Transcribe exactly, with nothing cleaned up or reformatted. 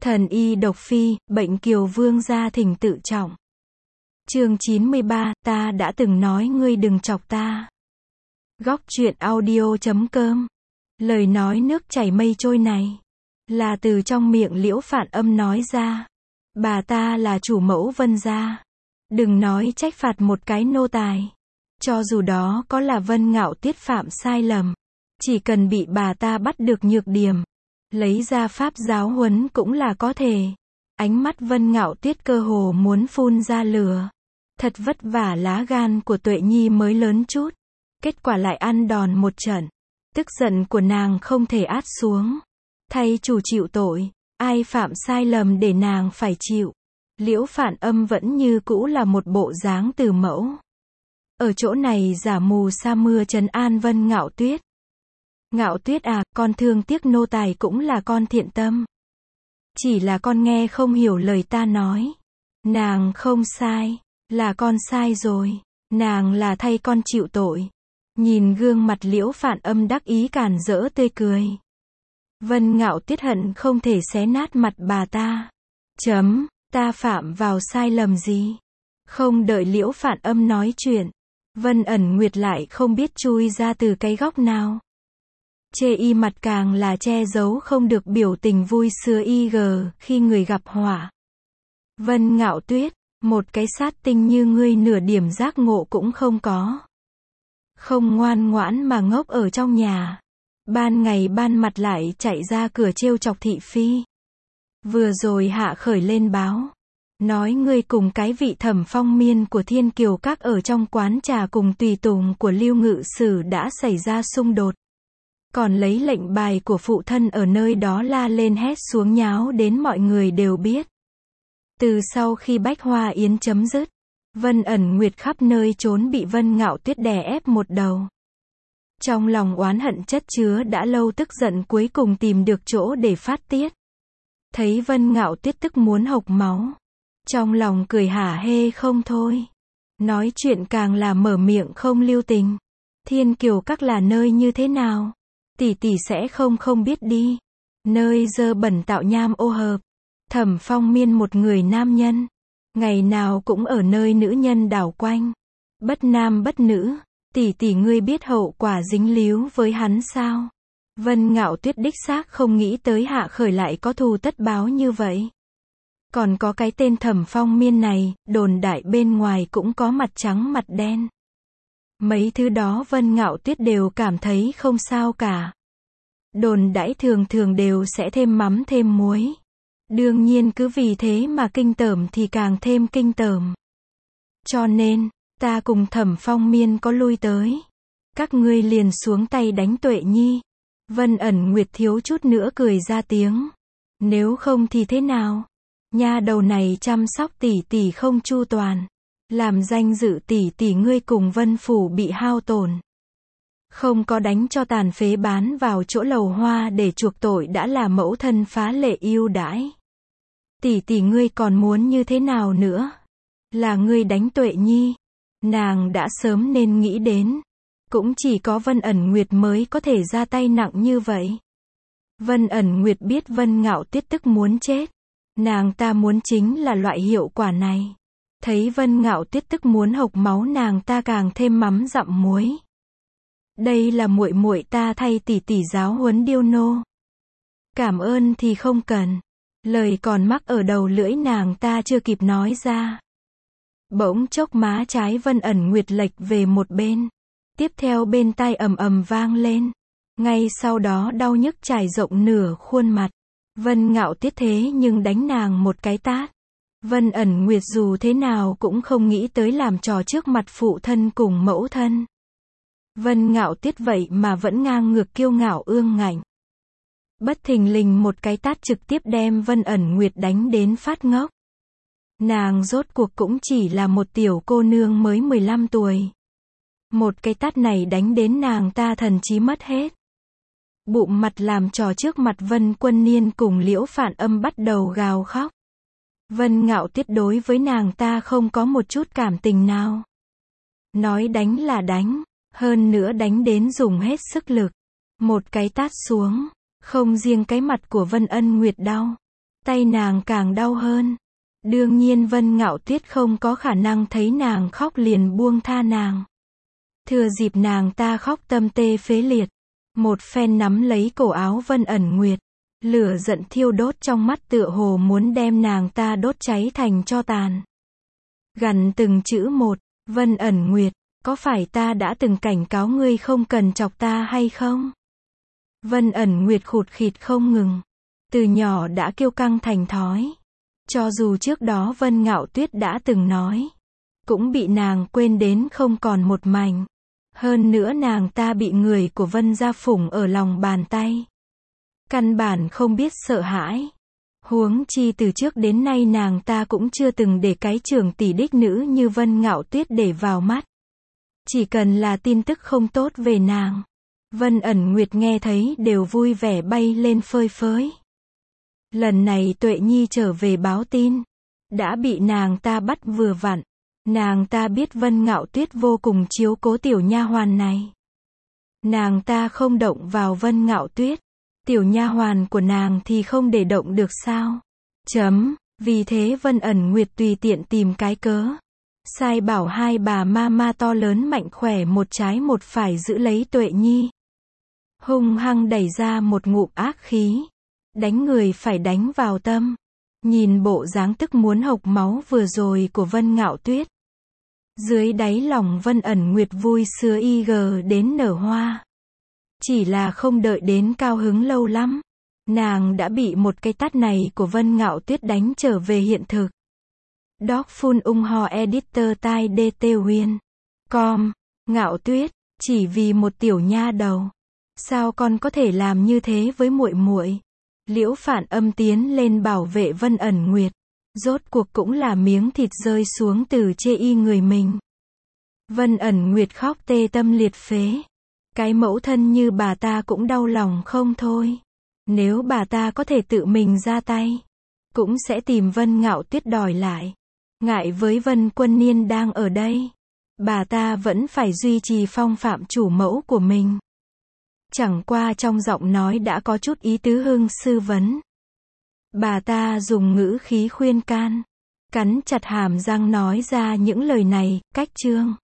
Thần y độc phi, bệnh Kiều Vương gia thỉnh tự trọng. Chương chín mươi ba, ta đã từng nói ngươi đừng chọc ta. Góc truyện audio chấm com. Lời nói nước chảy mây trôi này là từ trong miệng Liễu Phạn Âm nói ra. Bà ta là chủ mẫu Vân gia. Đừng nói trách phạt một cái nô tài. Cho dù đó có là Vân Ngạo Tuyết phạm sai lầm, chỉ cần bị bà ta bắt được nhược điểm, lấy ra pháp giáo huấn cũng là có thể. Ánh mắt Vân Ngạo Tuyết cơ hồ muốn phun ra lửa. Thật vất vả lá gan của Tuệ Nhi mới lớn chút. Kết quả lại ăn đòn một trận. Tức giận của nàng không thể át xuống. Thay chủ chịu tội. Ai phạm sai lầm để nàng phải chịu. Liễu Phạn Âm vẫn như cũ là một bộ dáng từ mẫu. Ở chỗ này giả mù sa mưa trấn an Vân Ngạo Tuyết. Ngạo Tuyết à, con thương tiếc nô tài cũng là con thiện tâm. Chỉ là con nghe không hiểu lời ta nói. Nàng không sai, là con sai rồi. Nàng là thay con chịu tội. Nhìn gương mặt Liễu Phạn Âm đắc ý càn rỡ tươi cười. Vân Ngạo Tuyết hận không thể xé nát mặt bà ta. Chấm, ta phạm vào sai lầm gì? Không đợi Liễu Phạn Âm nói chuyện, Vân Ẩn Nguyệt lại không biết chui ra từ cái góc nào. Chê y mặt càng là che giấu không được biểu tình vui sướng y gờ khi người gặp họa. Vân Ngạo Tuyết, một cái sát tinh như ngươi nửa điểm giác ngộ cũng không có. Không ngoan ngoãn mà ngốc ở trong nhà. Ban ngày ban mặt lại chạy ra cửa trêu chọc thị phi. Vừa rồi hạ khởi lên báo. Nói ngươi cùng cái vị Thẩm Phong Miên của Thiên Kiều Các ở trong quán trà cùng tùy tùng của Lưu Ngự Sử đã xảy ra xung đột. Còn lấy lệnh bài của phụ thân ở nơi đó la lên hét xuống nháo đến mọi người đều biết. Từ sau khi Bách Hoa Yến chấm dứt, Vân Ẩn Nguyệt khắp nơi trốn bị Vân Ngạo Tuyết đè ép một đầu. Trong lòng oán hận chất chứa đã lâu tức giận cuối cùng tìm được chỗ để phát tiết. Thấy Vân Ngạo Tuyết tức muốn hộc máu. Trong lòng cười hả hê không thôi. Nói chuyện càng là mở miệng không lưu tình. Thiên Kiều Các là nơi như thế nào? Tỷ tỷ sẽ không không biết đi. Nơi dơ bẩn tạo nham ô hợp. Thẩm Phong Miên một người nam nhân. Ngày nào cũng ở nơi nữ nhân đảo quanh. Bất nam bất nữ. Tỷ tỷ ngươi biết hậu quả dính líu với hắn sao? Vân Ngạo Tuyết đích xác không nghĩ tới hạ khởi lại có thù tất báo như vậy. Còn có cái tên Thẩm Phong Miên này, đồn đại bên ngoài cũng có mặt trắng mặt đen. Mấy thứ đó Vân Ngạo Tuyết đều cảm thấy không sao cả. Đồn đãi thường thường đều sẽ thêm mắm thêm muối. Đương nhiên cứ vì thế mà kinh tởm thì càng thêm kinh tởm. Cho nên, ta cùng Thẩm Phong Miên có lui tới. Các ngươi liền xuống tay đánh Tuệ Nhi. Vân Ẩn Nguyệt thiếu chút nữa cười ra tiếng. Nếu không thì thế nào? Nha đầu này chăm sóc tỷ tỷ không chu toàn. Làm danh dự tỷ tỷ ngươi cùng Vân Phủ bị hao tổn. Không có đánh cho tàn phế bán vào chỗ lầu hoa để chuộc tội đã là mẫu thân phá lệ yêu đãi. Tỷ tỷ ngươi còn muốn như thế nào nữa? Là ngươi đánh Tuệ Nhi. Nàng đã sớm nên nghĩ đến. Cũng chỉ có Vân Ẩn Nguyệt mới có thể ra tay nặng như vậy. Vân Ẩn Nguyệt biết Vân Ngạo Tuyết tức muốn chết. Nàng ta muốn chính là loại hiệu quả này. Thấy Vân Ngạo Tuyết tức muốn hộc máu nàng ta càng thêm mắm dặm muối. Đây là muội muội ta thay tỷ tỷ giáo huấn điêu nô. Cảm ơn thì không cần. Lời còn mắc ở đầu lưỡi nàng ta chưa kịp nói ra. Bỗng chốc má trái Vân Ẩn Nguyệt lệch về một bên. Tiếp theo bên tai ầm ầm vang lên. Ngay sau đó đau nhức trải rộng nửa khuôn mặt. Vân Ngạo Tuyết thế nhưng đánh nàng một cái tát. Vân Ẩn Nguyệt dù thế nào cũng không nghĩ tới làm trò trước mặt phụ thân cùng mẫu thân. Vân Ngạo Tuyết vậy mà vẫn ngang ngược kiêu ngạo ương ngạnh. Bất thình lình một cái tát trực tiếp đem Vân Ẩn Nguyệt đánh đến phát ngốc. Nàng rốt cuộc cũng chỉ là một tiểu cô nương mới mười lăm tuổi. Một cái tát này đánh đến nàng ta thần trí mất hết. Bụng mặt làm trò trước mặt Vân Quân Niên cùng Liễu Phạn Âm bắt đầu gào khóc. Vân Ngạo Tuyết đối với nàng ta không có một chút cảm tình nào. Nói đánh là đánh, hơn nữa đánh đến dùng hết sức lực. Một cái tát xuống, không riêng cái mặt của Vân Ân Nguyệt đau. tay nàng càng đau hơn. Đương nhiên Vân Ngạo Tuyết không có khả năng thấy nàng khóc liền buông tha nàng. Thừa dịp nàng ta khóc tâm tê phế liệt, một phen nắm lấy cổ áo Vân Ẩn Nguyệt, lửa giận thiêu đốt trong mắt tựa hồ muốn đem nàng ta đốt cháy thành tro tàn. Gằn từng chữ một, Vân Ẩn Nguyệt, có phải ta đã từng cảnh cáo ngươi không cần chọc ta hay không? Vân Ẩn Nguyệt khụt khịt không ngừng, từ nhỏ đã kiêu căng thành thói. Cho dù trước đó Vân Ngạo Tuyết đã từng nói, cũng bị nàng quên đến không còn một mảnh. Hơn nữa nàng ta bị người của Vân gia phủng ở lòng bàn tay. Căn bản không biết sợ hãi. Huống chi từ trước đến nay nàng ta cũng chưa từng để cái trưởng tỷ đích nữ như Vân Ngạo Tuyết để vào mắt. Chỉ cần là tin tức không tốt về nàng, Vân Ẩn Nguyệt nghe thấy đều vui vẻ bay lên phơi phới. Lần này Tuệ Nhi trở về báo tin, đã bị nàng ta bắt vừa vặn. Nàng ta biết Vân Ngạo Tuyết vô cùng chiếu cố tiểu nha hoàn này. Nàng ta không động vào Vân Ngạo Tuyết, tiểu nha hoàn của nàng thì không để động được sao? Chấm, vì thế Vân Ẩn Nguyệt tùy tiện tìm cái cớ, sai bảo hai bà ma ma to lớn mạnh khỏe một trái một phải giữ lấy Tuệ Nhi. Hung hăng đẩy ra một ngụm ác khí, đánh người phải đánh vào tâm. Nhìn bộ dáng tức muốn hộc máu vừa rồi của Vân Ngạo Tuyết, dưới đáy lòng Vân Ẩn Nguyệt vui sướng y gờ đến nở hoa. Chỉ là không đợi đến cao hứng lâu lắm, nàng đã bị một cái tát này của Vân Ngạo Tuyết đánh trở về hiện thực. Dog Full ung ho editor tai dt huyền. Com, Ngạo Tuyết, chỉ vì một tiểu nha đầu, sao con có thể làm như thế với muội muội? Liễu Phản Âm tiến lên bảo vệ Vân Ẩn Nguyệt, rốt cuộc cũng là miếng thịt rơi xuống từ chê y người mình. Vân Ẩn Nguyệt khóc tê tâm liệt phế. Cái mẫu thân như bà ta cũng đau lòng không thôi. Nếu bà ta có thể tự mình ra tay, cũng sẽ tìm Vân Ngạo Tuyết đòi lại. Ngại với Vân Quân Niên đang ở đây, bà ta vẫn phải duy trì phong phạm chủ mẫu của mình. Chẳng qua trong giọng nói đã có chút ý tứ hưng sư vấn. Bà ta dùng ngữ khí khuyên can, cắn chặt hàm răng nói ra những lời này, cách chương.